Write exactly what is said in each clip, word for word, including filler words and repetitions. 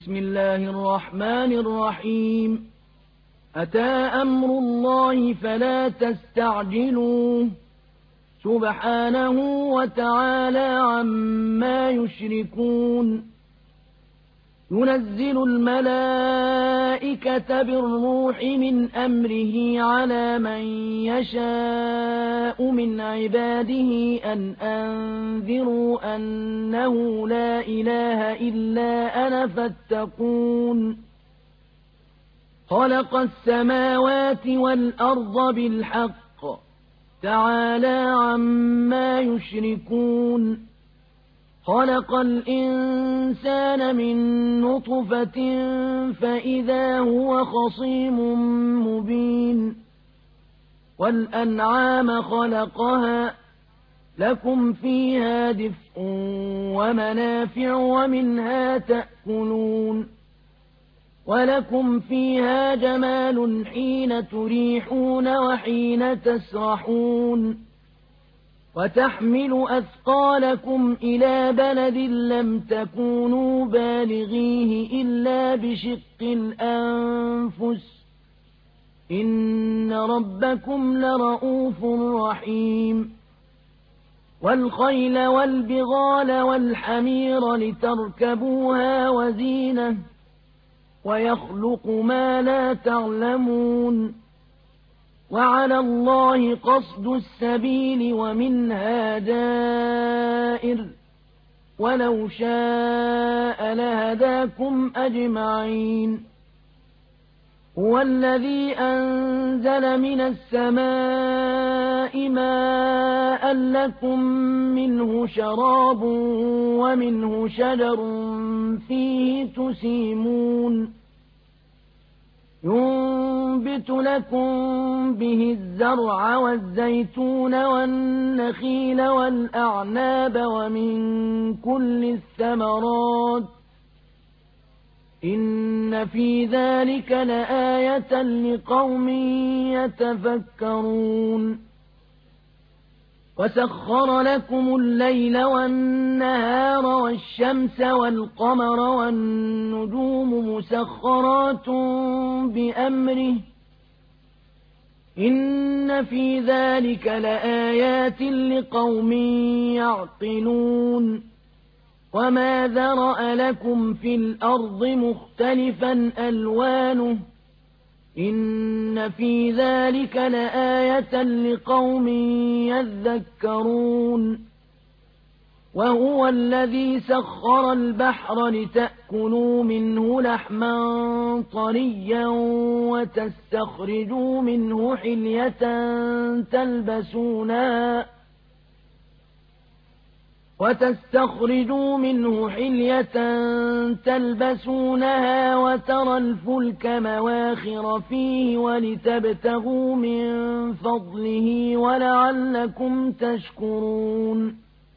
بسم الله الرحمن الرحيم أتى أمر الله فلا تستعجلوه سبحانه وتعالى عما يشركون ينزل الملائكة بالروح من أمره على من يشاء من عباده أن أنذروا أنه لا إله إلا أنا فاتقون خلق السماوات والأرض بالحق تعالى عما يشركون خلق الإنسان من نطفة فإذا هو خصيم مبين والأنعام خلقها لكم فيها دفء ومنافع ومنها تأكلون ولكم فيها جمال حين تريحون وحين تسرحون وتحمل أثقالكم إلى بلد لم تكونوا بالغيه إلا بشق الأنفس إن ربكم لرءوف رحيم والخيل والبغال والحمير لتركبوها وزينة ويخلق ما لا تعلمون وعلى الله قصد السبيل ومنها جائر ولو شاء لهداكم أجمعين هو الذي أنزل من السماء ماء لكم منه شراب ومنه شجر فيه تسيمون ينبت لكم به الزرع والزيتون والنخيل والأعناب ومن كل الثمرات إن في ذلك لآية لقوم يتفكرون وسخر لكم الليل والنهار والشمس والقمر والنجوم مسخرات بأمره إن في ذلك لآيات لقوم يعقلون وما ذرأ لكم في الأرض مختلفا ألوانه إن في ذلك لآية لقوم يذكرون وهو الذي سخر البحر لتأكلوا منه لحما طريا وتستخرجوا منه حلية تلبسونها وتستخرجوا منه حلية تلبسونها وترى الفلك مواخر فيه ولتبتغوا من فضله ولعلكم تشكرون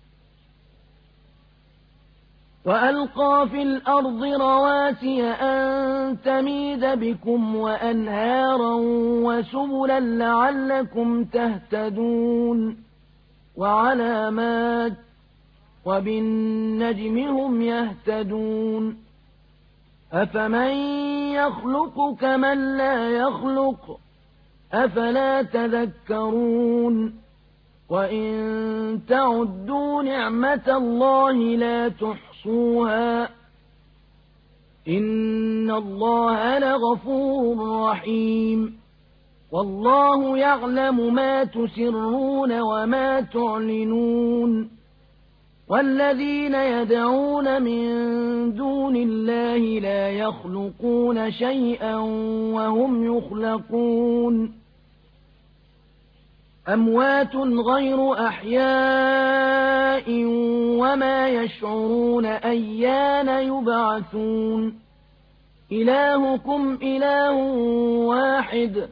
وألقى في الأرض رواسي أن تميد بكم وأنهارا وسبلا لعلكم تهتدون وعلامات وبالنجم هم يهتدون أفمن يخلق كمن لا يخلق أفلا تذكرون وإن تعدوا نعمة الله لا تحصوها إن الله لغفور رحيم والله يعلم ما تسرون وما تعلنون والذين يدعون من دون الله لا يخلقون شيئا وهم يخلقون أموات غير أحياء وما يشعرون أيان يبعثون إلهكم إله واحد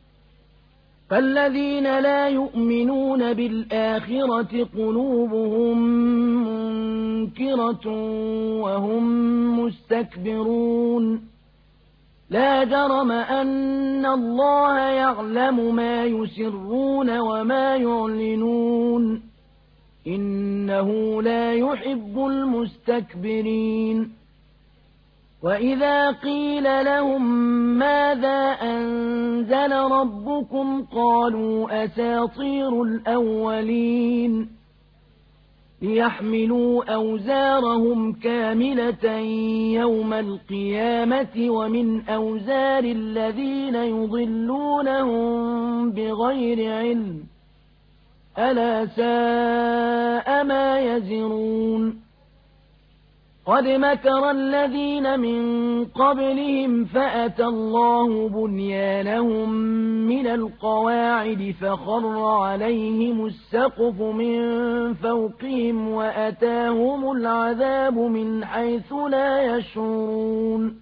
فالذين لا يؤمنون بالآخرة قلوبهم منكرة وهم مستكبرون لا جرم أن الله يعلم ما يسرون وما يعلنون إنه لا يحب المستكبرين وإذا قيل لهم ماذا أنزل ربكم قالوا أساطير الأولين ليحملوا أوزارهم كاملة يوم القيامة ومن أوزار الذين يضلونهم بغير علم ألا ساء ما يزرون قد مكر الذين من قبلهم فأتى الله بنيانهم من القواعد فخر عليهم السقف من فوقهم وأتاهم العذاب من حيث لا يشعرون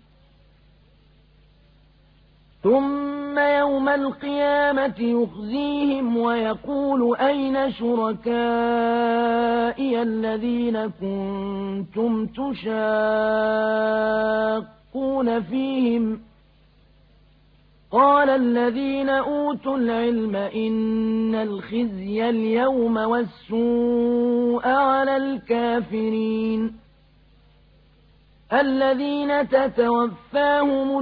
ثم يوم القيامة يخزيهم ويقول أين شركائي الذين كنتم تشاقون فيهم قال الذين أوتوا العلم إن الخزي اليوم والسوء على الكافرين الذين تتوفاهم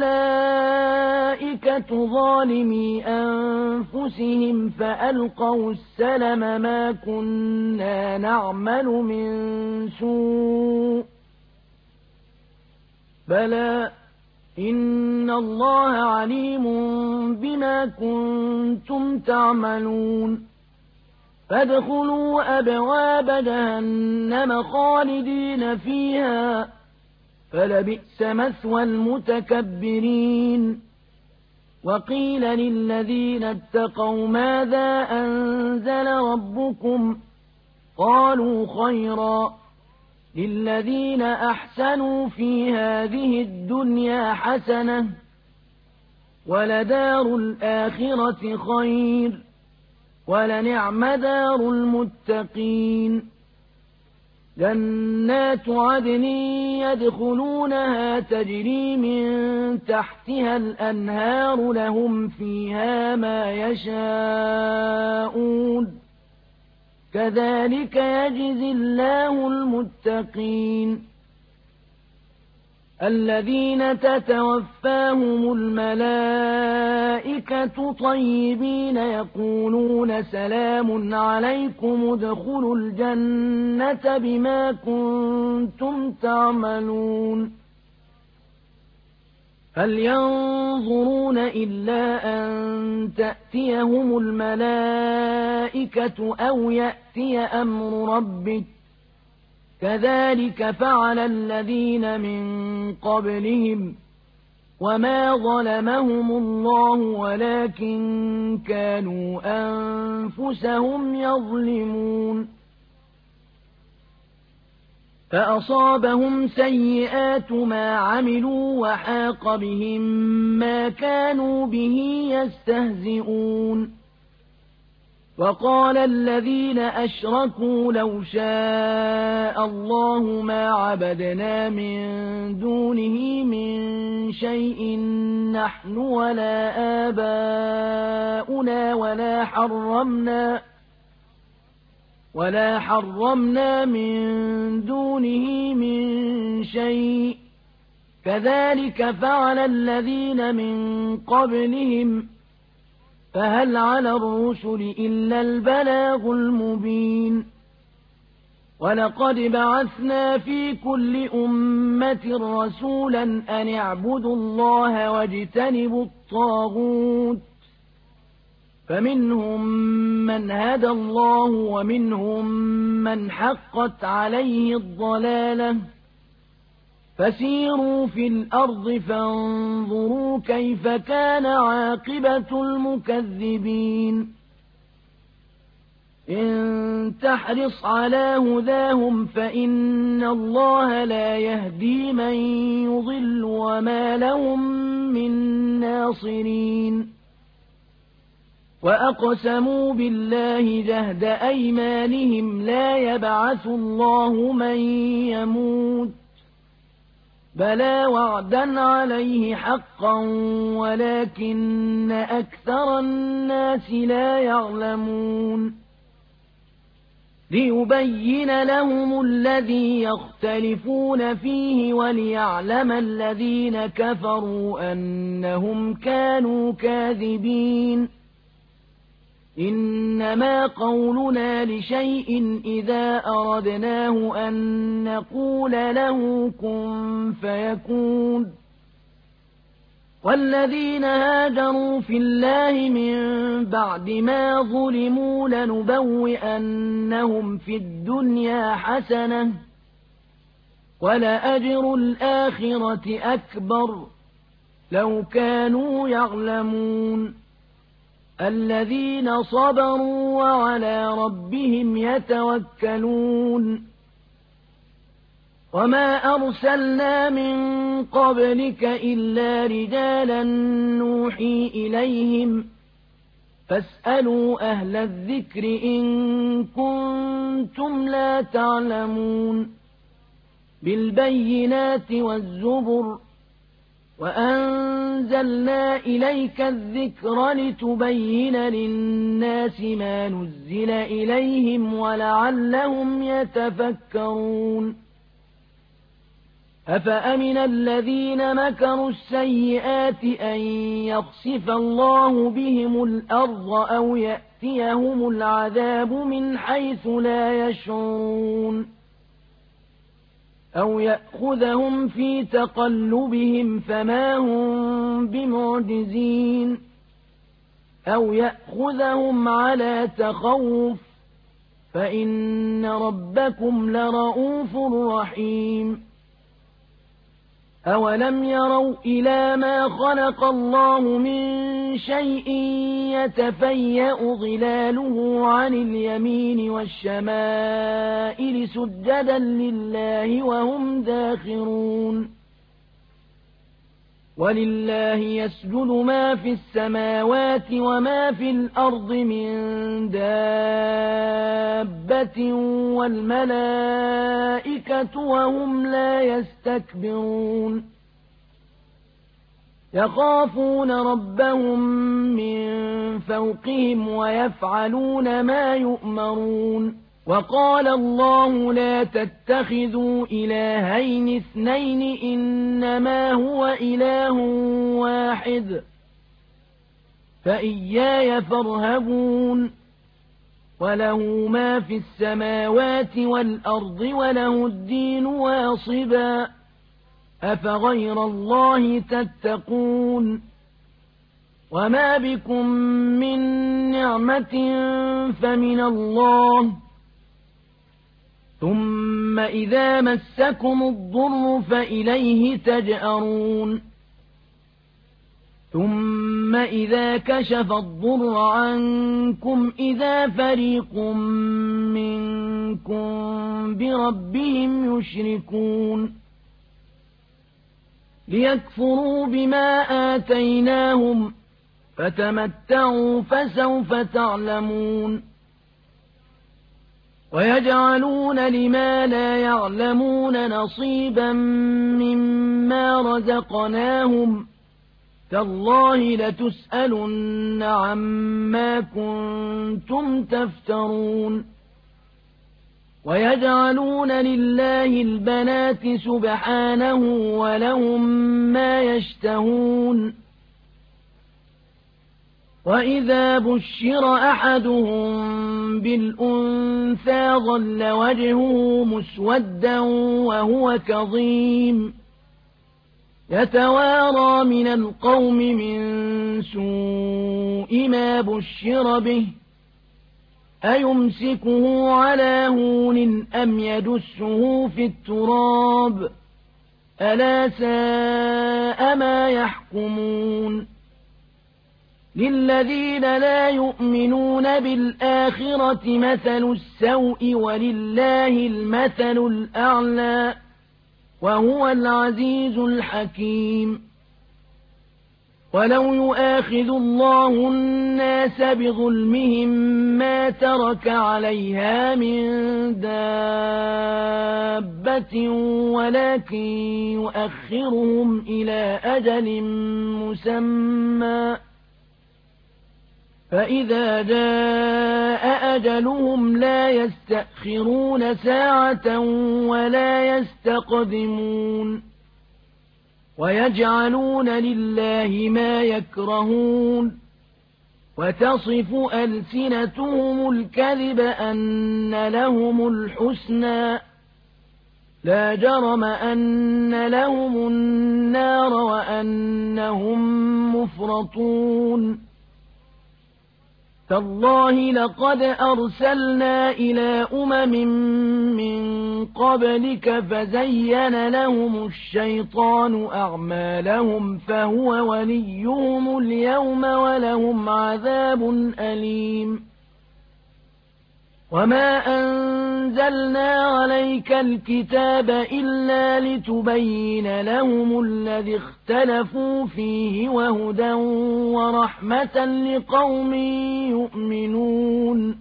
الملائكة ظالمي أنفسهم فألقوا السلم ما كنا نعمل من سوء بلى إن الله عليم بما كنتم تعملون فادخلوا أبواب جهنم خالدين فيها فلبئس مثوى المتكبرين وقيل للذين اتقوا ماذا أنزل ربكم قالوا خيرا للذين أحسنوا في هذه الدنيا حسنة ولدار الآخرة خير ولنعم دار المتقين جنات عدن يدخلونها تجري من تحتها الأنهار لهم فيها ما يشاءون كذلك يجزي الله المتقين الذين تتوفاهم الملائكة طيبين يقولون سلام عليكم ادخلوا الجنة بما كنتم تعملون هل ينظرون إلا أن تأتيهم الملائكة أو يأتي أمر ربك كذلك فعل الذين من قبلهم وما ظلمهم الله ولكن كانوا أنفسهم يظلمون فأصابهم سيئات ما عملوا وحاق بهم ما كانوا به يستهزئون وقال الذين أشركوا لو شاء الله ما عبدنا من دونه من شيء نحن ولا آباؤنا ولا حرمنا ولا حرمنا من دونه من شيء كذلك فعل الذين من قبلهم فهل على الرسل إلا البلاغ المبين ولقد بعثنا في كل أمة رسولا أن اعبدوا الله واجتنبوا الطاغوت فمنهم من هدى الله ومنهم من حقت عليه الضلالة فسيروا في الأرض فانظروا كيف كان عاقبة المكذبين إن تحرص على هداهم فإن الله لا يهدي من يضل وما لهم من ناصرين وأقسموا بالله جهد أيمانهم لا يبعث الله من يموت بلى وعدا عليه حقا ولكن أكثر الناس لا يعلمون ليبين لهم الذي يختلفون فيه وليعلم الذين كفروا أنهم كانوا كاذبين إنما قولنا لشيء إذا أردناه أن نقول له كن فيكون والذين هاجروا في الله من بعد ما ظلموا لنبوئنهم في الدنيا حسنة ولأجر الآخرة أكبر لو كانوا يعلمون الذين صبروا وعلى ربهم يتوكلون وما أرسلنا من قبلك إلا رجالا نوحي إليهم فاسألوا أهل الذكر إن كنتم لا تعلمون بالبينات والزبر وأنزلنا إليك الذكر لتبين للناس ما نزل إليهم ولعلهم يتفكرون أفأمن الذين مكروا السيئات أن يخسف الله بهم الأرض أو يأتيهم العذاب من حيث لا يشعرون أو يأخذهم في تقلبهم فما هم بمعجزين أو يأخذهم على تخوف فإن ربكم لرؤوف رحيم أولم يروا إلى ما خلق الله من شيء يتفيأ ظلاله عن اليمين والشمائل سجدا لله وهم داخرون ولله يسجد ما في السماوات وما في الأرض من دابة والملائكة وهم لا يستكبرون يخافون ربهم من فوقهم ويفعلون ما يؤمرون وقال الله لا تتخذوا إلهين اثنين إنما هو إله واحد فإياي فارهبون وله ما في السماوات والأرض وله الدين واصبا أفغير الله تتقون وما بكم من نعمة فمن الله ثم إذا مسكم الضر فإليه تجأرون ثم إذا كشف الضر عنكم إذا فريق منكم بربهم يشركون ليكفروا بما آتيناهم فتمتعوا فسوف تعلمون ويجعلون لما لا يعلمون نصيبا مما رزقناهم تالله لتسألن عما كنتم تفترون ويجعلون لله البنات سبحانه ولهم ما يشتهون وإذا بشر أحدهم بالأنثى ظل وجهه مسودا وهو كظيم يتوارى من القوم من سوء ما بشر به أيمسكه على هون أم يدسه في التراب ألا ساء ما يحكمون للذين لا يؤمنون بالآخرة مثل السوء ولله المثل الأعلى وهو العزيز الحكيم ولو يؤاخذ الله الناس بظلمهم ما ترك عليها من دابة ولكن يؤخرهم إلى أجل مسمى فإذا جاء أجلهم لا يستأخرون ساعة ولا يستقدمون ويجعلون لله ما يكرهون وتصف ألسنتهم الكذب أن لهم الحسنى لا جرم أن لهم النار وأنهم مفرطون تالله لقد أرسلنا إلى أمم من قبلك فزين لهم الشيطان أعمالهم فهو وليهم اليوم ولهم عذاب أليم وما أنزلنا عليك الكتاب إلا لتبين لهم الذي اختلفوا فيه وهدى ورحمة لقوم يؤمنون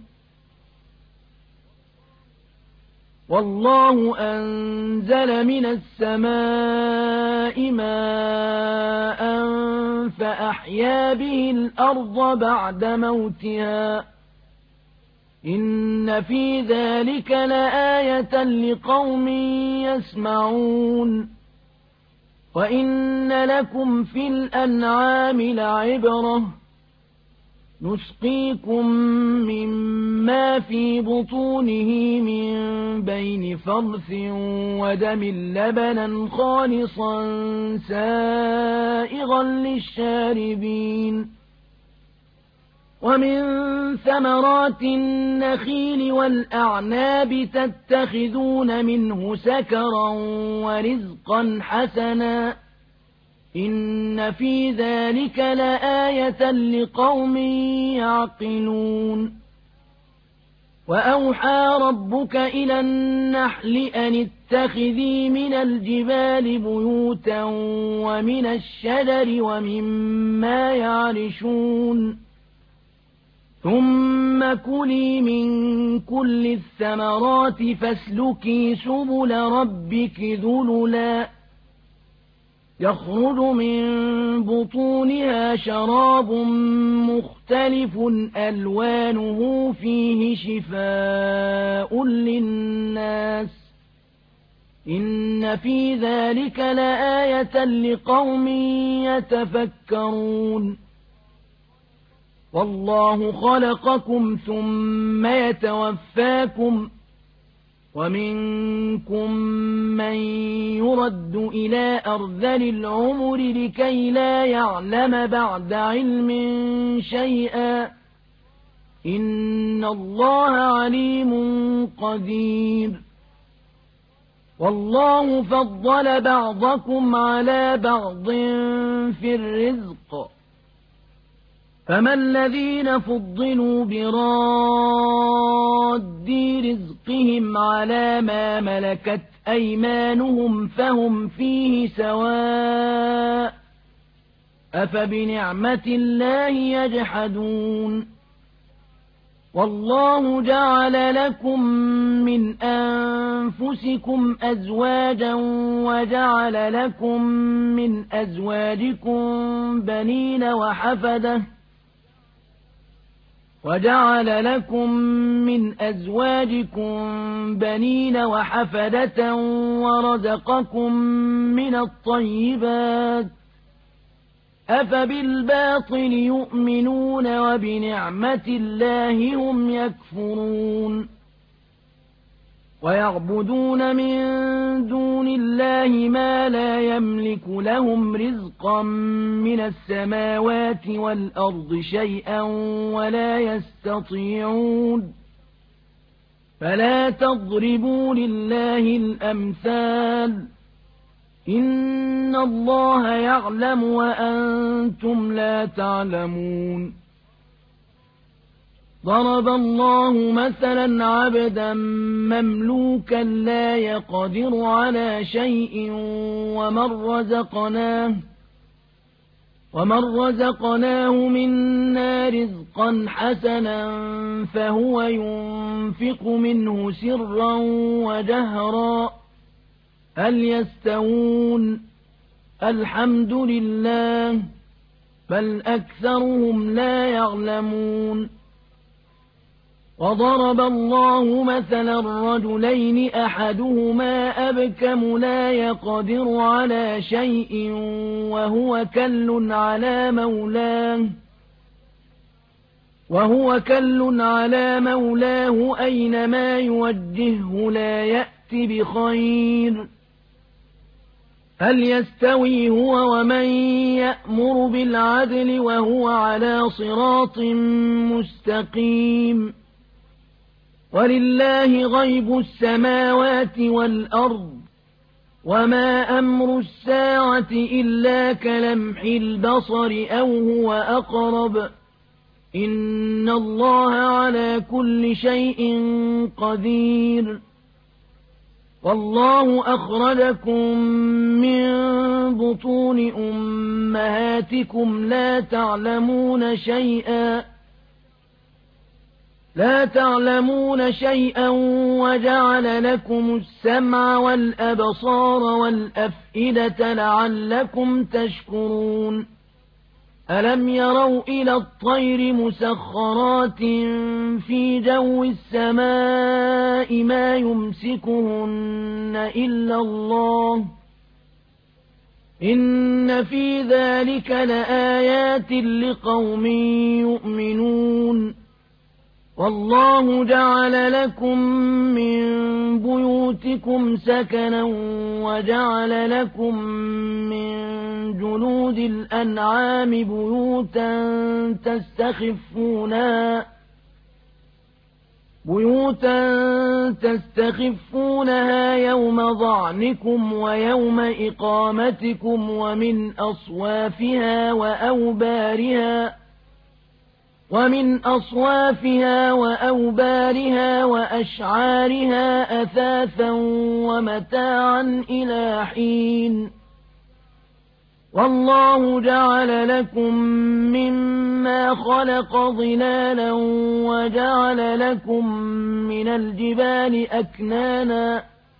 والله أنزل من السماء ماء فأحيا به الأرض بعد موتها إن في ذلك لآية لقوم يسمعون وإن لكم في الأنعام لعبرة نسقيكم مما في بطونه من بين فرث ودم لبنا خالصا سائغا للشاربين ومن ثمرات النخيل والأعناب تتخذون منه سكرا ورزقا حسنا إن في ذلك لآية لقوم يعقلون وأوحى ربك إلى النحل أن اتخذي من الجبال بيوتا ومن الشجر ومما يعرشون ثم كلي من كل الثمرات فاسلكي سبل ربك ذللا يخرج من بطونها شراب مختلف ألوانه فيه شفاء للناس إن في ذلك لآية لقوم يتفكرون والله خلقكم ثم يتوفاكم ومنكم من يرد إلى أرذل العمر لكي لا يعلم بعد علم شيئا إن الله عليم قدير والله فضل بعضكم على بعض في الرزق فما الذين فضلوا براد رزقهم على ما ملكت أيمانهم فهم فيه سواء أفبنعمة الله يجحدون والله جعل لكم من أنفسكم أزواجا وجعل لكم من أزواجكم بنين وحفدة وجعل لكم من أزواجكم بنين وحفدة ورزقكم من الطيبات أفبالباطل يؤمنون وبنعمة الله هم يكفرون ويعبدون من دون الله ما لا يملك لهم رزقا من السماوات والأرض شيئا ولا يستطيعون فلا تضربوا لله الأمثال إن الله يعلم وأنتم لا تعلمون ضرب الله مثلا عبدا مملوكا لا يقدر على شيء ومن رزقناه ومن رزقناه منا رزقا حسنا فهو ينفق منه سرا وجهرا هل يستوون الحمد لله بل أكثرهم لا يعلمون وضرب الله مثلا رجلين أحدهما أبكم لا يقدر على شيء وهو كل على مولاه وهو كل على مولاه أينما يوجهه لا يأت بخير هل يستوي هو ومن يأمر بالعدل وهو على صراط مستقيم ولله غيب السماوات والأرض وما أمر الساعة إلا كلمح البصر أو هو أقرب إن الله على كل شيء قدير والله أخرجكم من بطون أمهاتكم لا تعلمون شيئا لا تعلمون شيئا وجعل لكم السمع والأبصار والأفئدة لعلكم تشكرون ألم يروا إلى الطير مسخرات في جو السماء ما يمسكهن إلا الله إن في ذلك لآيات لقوم يؤمنون والله جعل لكم من بيوتكم سكنا وجعل لكم من جلود الأنعام بيوتا تستخفونها بيوتا تستخفونها يوم ظعنكم ويوم إقامتكم ومن أصوافها وأوبارها ومن أصوافها وأوبارها وأشعارها أثاثا ومتاعا إلى حين والله جعل لكم مما خلق ظلالا وجعل لكم من الجبال أكنانا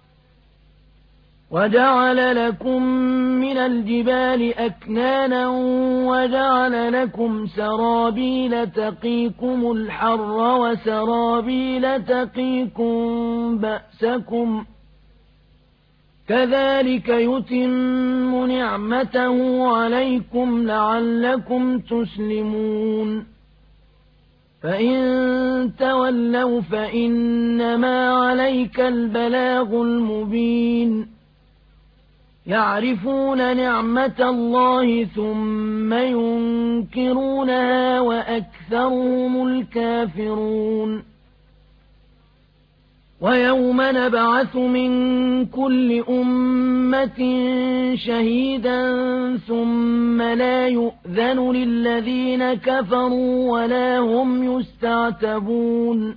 وجعل لكم من الجبال أكنانا وجعل لكم سرابيل تقيكم الحر وسرابيل تقيكم بأسكم كذلك يتم نعمته عليكم لعلكم تسلمون فإن تولوا فإنما عليك البلاغ المبين يعرفون نعمة الله ثم ينكرونها وأكثرهم الكافرون ويوم نبعث من كل أمة شهيدا ثم لا يؤذن للذين كفروا ولا هم يستعتبون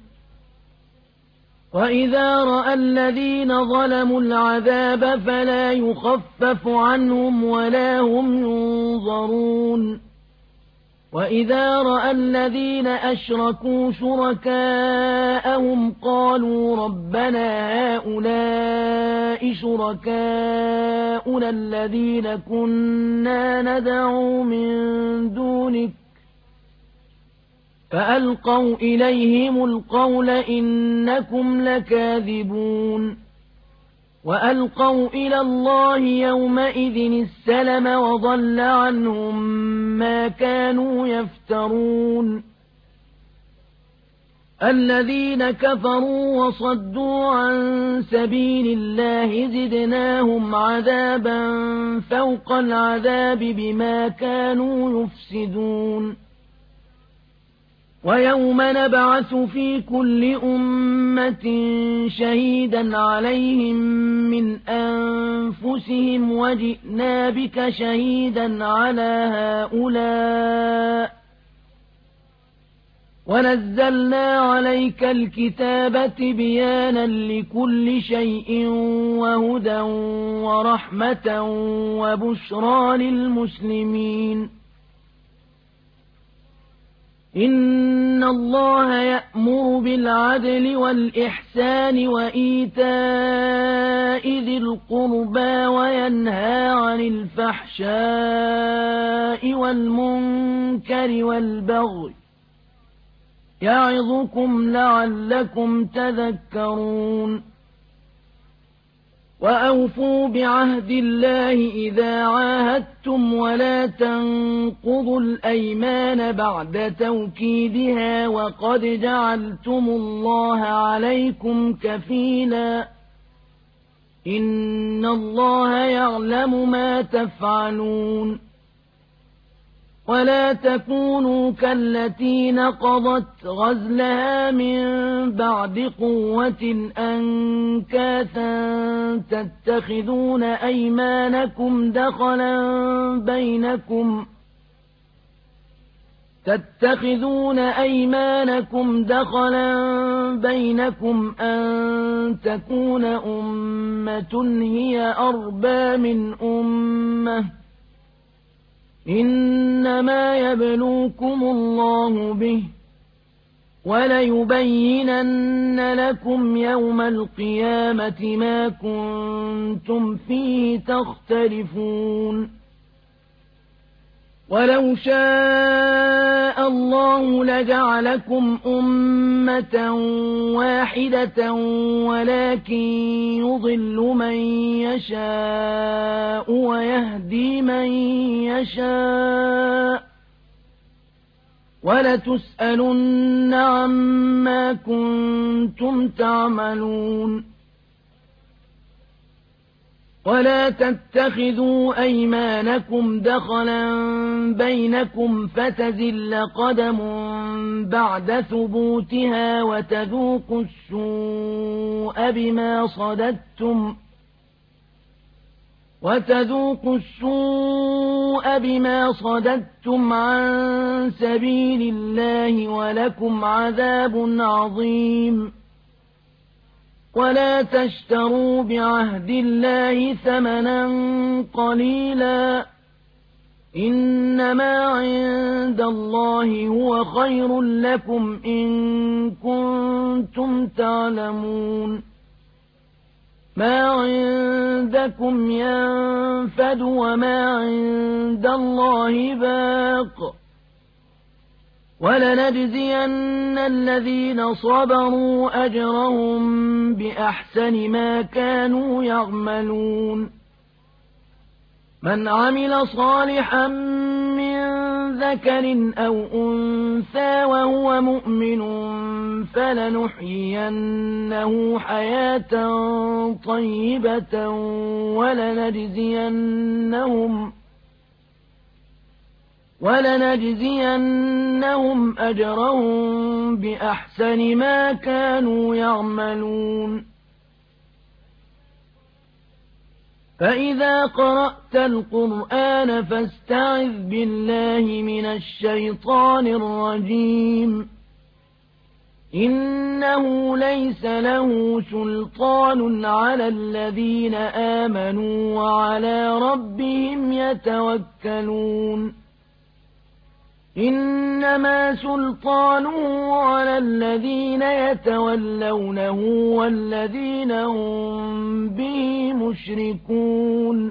وإذا رأى الذين ظلموا العذاب فلا يخفف عنهم ولا هم ينظرون وإذا رأى الذين أشركوا شركاءهم قالوا ربنا هؤلاء شركاؤنا الذين كنا ندعو من دونك فألقوا إليهم القول إنكم لكاذبون وألقوا إلى الله يومئذ السلم وضل عنهم ما كانوا يفترون الذين كفروا وصدوا عن سبيل الله زدناهم عذابا فوق العذاب بما كانوا يفسدون ويوم نبعث في كل أمة شهيدا عليهم من أنفسهم وجئنا بك شهيدا على هؤلاء ونزلنا عليك الكتاب تبيانا لكل شيء وهدى ورحمة وبشرى للمسلمين إن الله يأمر بالعدل والإحسان وإيتاء ذي القربى وينهى عن الفحشاء والمنكر والبغي يعظكم لعلكم تذكرون وأوفوا بعهد الله إذا عاهدتم ولا تنقضوا الأيمان بعد توكيدها وقد جعلتم الله عليكم كفيلا إن الله يعلم ما تفعلون ولا تكونوا كالتي نقضت غزلها من بعد قوة أنكاثا تتخذون أيمانكم دخلا بينكم تتخذون أيمانكم دخلا بينكم أن تكون أمة هي أربى من أمة إنما يبلوكم الله به وليبينن لكم يوم القيامة ما كنتم فيه تختلفون ولو شاء الله لجعلكم أمة واحدة ولكن يضل من يشاء ويهدي من يشاء ولتسألن عما كنتم تعملون ولا تتخذوا أيمانكم دخلا بينكم فتزل قدم بعد ثبوتها وتذوقوا السوء بما صددتم وتذوقوا السوء بما صددتم عن سبيل الله ولكم عذاب عظيم ولا تشتروا بعهد الله ثمنا قليلا إنما عند الله هو خير لكم إن كنتم تعلمون ما عندكم ينفد وما عند الله باق ولنجزين الذين صبروا أجرهم بأحسن ما كانوا يعملون من عمل صالحا من ذكر أو أنثى وهو مؤمن فلنحيينه حياة طيبة ولنجزينهم ولنجزينهم أجرهم بأحسن ما كانوا يعملون فإذا قرأت القرآن فاستعذ بالله من الشيطان الرجيم إنه ليس له سلطان على الذين آمنوا وعلى ربهم يتوكلون إنما سلطانه على الذين يتولونه والذين هم به مشركون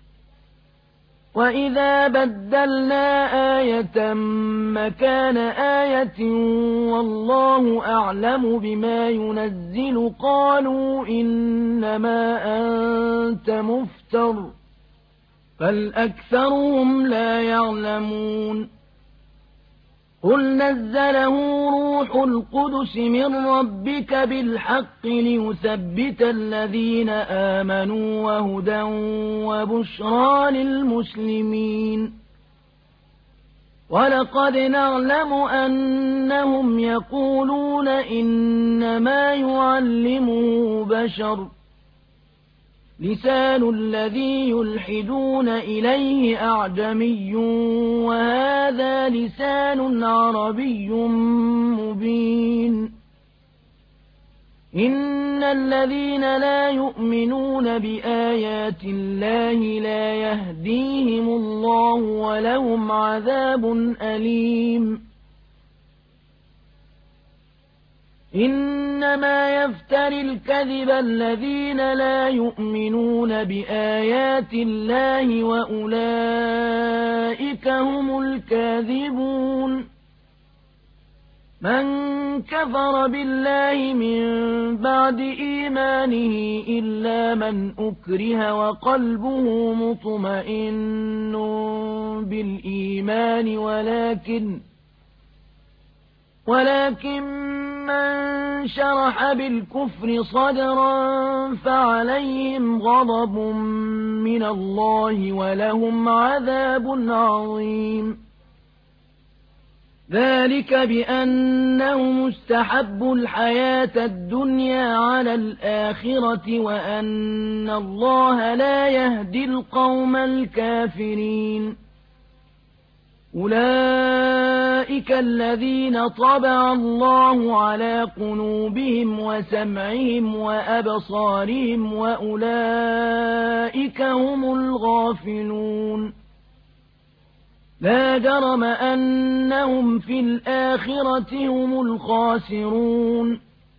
وإذا بدلنا آية مكان آية والله أعلم بما ينزل قالوا إنما أنت مفتر بل أكثرهم لا يعلمون قل نزله روح القدس من ربك بالحق ليثبت الذين آمنوا وهدى وبشرى للمسلمين ولقد نعلم أنهم يقولون إنما يعلمه بشر لسان الذي يلحدون إليه أعجمي وهذا لسان عربي مبين إن الذين لا يؤمنون بآيات الله لا يهديهم الله ولهم عذاب أليم إنما يفتري الكذب الذين لا يؤمنون بآيات الله وأولئك هم الكاذبون من كفر بالله من بعد إيمانه إلا من أكره وقلبه مطمئن بالإيمان ولكن ولكن من شرح بالكفر صدرا فعليهم غضب من الله ولهم عذاب عظيم ذلك بأنهم استحبوا الحياة الدنيا على الآخرة وأن الله لا يهدي القوم الكافرين أولئك الذين طبع الله على قلوبهم وسمعهم وأبصارهم وأولئك هم الغافلون لا جرم أنهم في الآخرة هم الخاسرون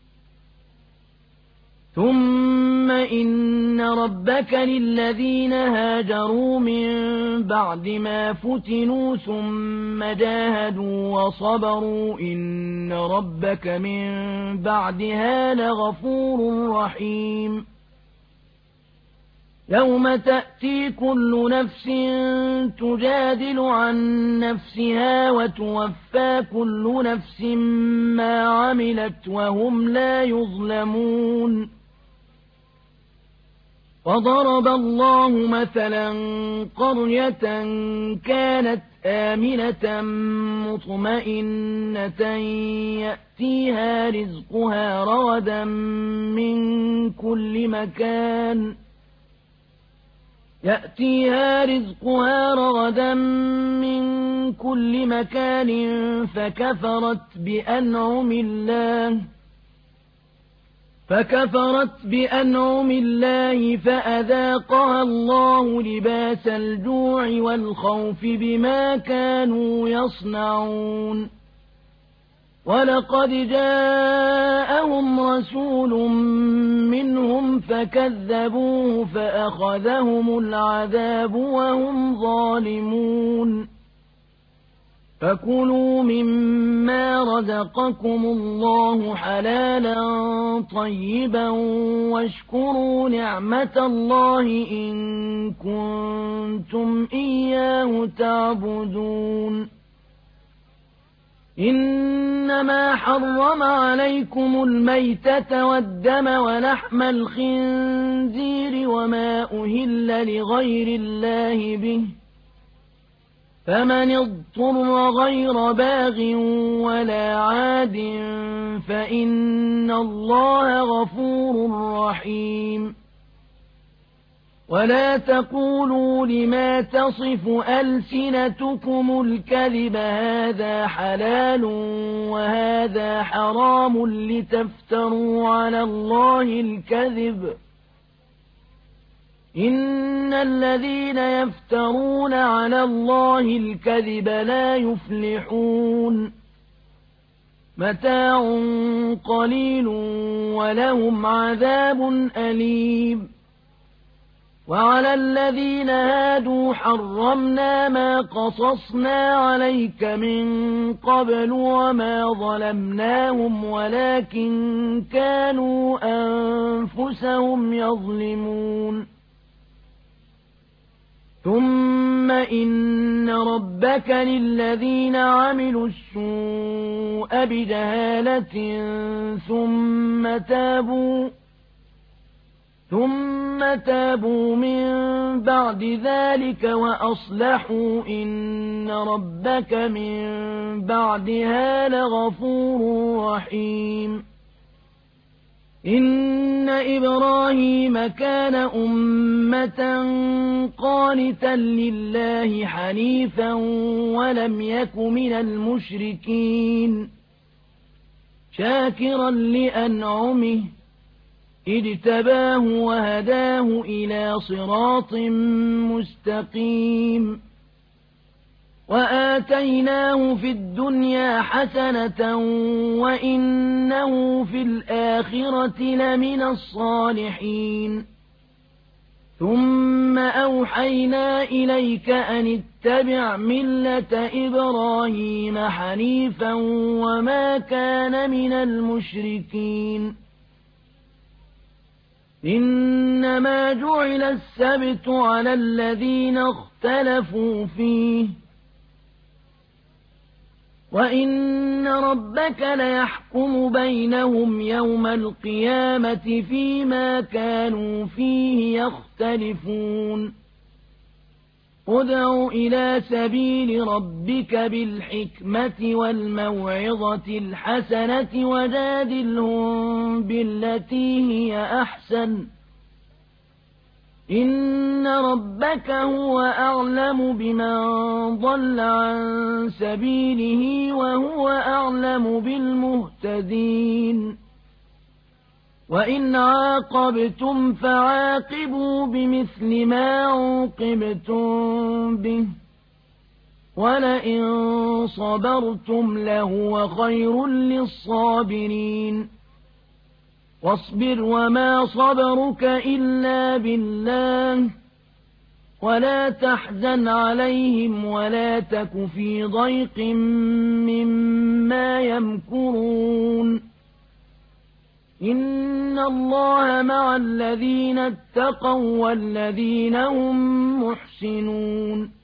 ثم إن ربك للذين هاجروا من بعد ما فتنوا ثم جاهدوا وصبروا إن ربك من بعدها لغفور رحيم يوم تأتي كل نفس تجادل عن نفسها وتوفى كل نفس ما عملت وهم لا يظلمون وضرب الله مثلا قرية كانت آمنة مطمئنة يأتيها رزقها رغدا من كل مكان يأتيها رزقها رغدا من كل مكان فكفرت بأنعم الله فكفرت بأنعم الله فأذاقها الله لباس الجوع والخوف بما كانوا يصنعون ولقد جاءهم رسول منهم فكذبوه فأخذهم العذاب وهم ظالمون فكلوا مما رزقكم الله حلالا طيبا واشكروا نعمة الله إن كنتم إياه تعبدون إنما حرم عليكم الميتة والدم ولحم الخنزير وما أهل لغير الله به فمن اضطر غير باغ ولا عاد فإن الله غفور رحيم ولا تقولوا لما تصف ألسنتكم الكذب هذا حلال وهذا حرام لتفتروا على الله الكذب إن الذين يفترون على الله الكذب لا يفلحون متاع قليل ولهم عذاب أليم وعلى الذين هادوا حرمنا ما قصصنا عليك من قبل وما ظلمناهم ولكن كانوا أنفسهم يظلمون ثم إن ربك للذين عملوا السوء بجهالة ثم تابوا ثم تابوا من بعد ذلك وأصلحوا إن ربك من بعدها لغفور رحيم إن إبراهيم كان أمة قانتا لله حنيفا ولم يك من المشركين شاكرا لأنعمه اجتباه وهداه إلى صراط مستقيم وآل آتيناه في الدنيا حسنة وإنه في الآخرة لمن الصالحين ثم أوحينا إليك أن اتبع ملة إبراهيم حنيفا وما كان من المشركين إنما جعل السبت على الذين اختلفوا فيه وإن ربك ليحكم بينهم يوم القيامة فيما كانوا فيه يختلفون ادع إلى سبيل ربك بالحكمة والموعظة الحسنة وجادلهم بالتي هي أحسن إن ربك هو أعلم بمن ضل عن سبيله وهو أعلم بالمهتدين وإن عاقبتم فعاقبوا بمثل ما عوقبتم به ولئن صبرتم لهو خير للصابرين واصبر وما صبرك إلا بالله ولا تحزن عليهم ولا تك في ضيق مما يمكرون إن الله مع الذين اتقوا والذين هم محسنون